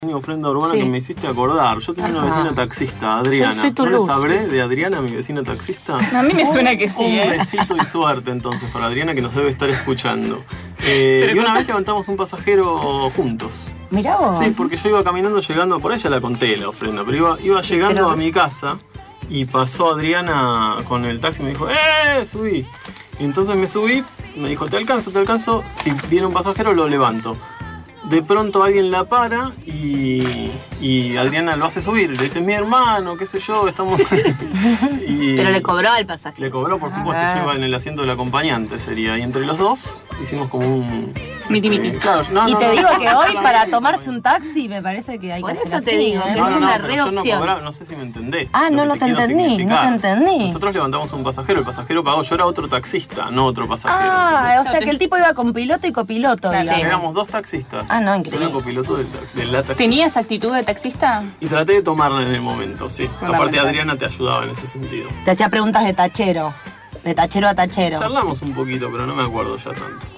Ofrenda urbana que me hiciste acordar. Yo tenía una vecina taxista, Adriana. Soy tu ¿No luz. le sabré de Adriana, mi vecina taxista? A mí me suena que sí, Un besito y suerte entonces para Adriana, que nos debe estar escuchando. Y una vez levantamos un pasajero juntos. Mirá vos. Sí, porque yo iba caminando, llegando, por ahí ya la conté la ofrenda, pero iba llegando a mi casa y pasó Adriana con el taxi y me dijo, subí. Y entonces me subí, me dijo, te alcanzo, si viene un pasajero lo levanto. De pronto alguien la para y Adriana lo hace subir. Le dice, mi hermano, qué sé yo, estamos... Pero le cobró al pasaje. Le cobró, por supuesto, lleva en el asiento del acompañante, sería. Y entre los dos hicimos como un... Miti. Claro, te digo que hoy para tomarse un taxi me parece que hay que hacer así. Por eso te digo, que es una re opción. Yo no cobraba, no sé si me entendés. No te entendí. Nosotros levantamos un pasajero, el pasajero pagó. Yo era otro taxista, no otro pasajero. O sea que el tipo iba con piloto y copiloto, digamos. Éramos dos taxistas. No, increíble. Yo era copiloto de la taxista. ¿Tenías actitud de taxista? Y traté de tomarla en el momento, sí. Aparte Adriana te ayudaba en ese sentido. Te hacía preguntas de tachero. De tachero a tachero. Charlamos un poquito, pero no me acuerdo ya tanto.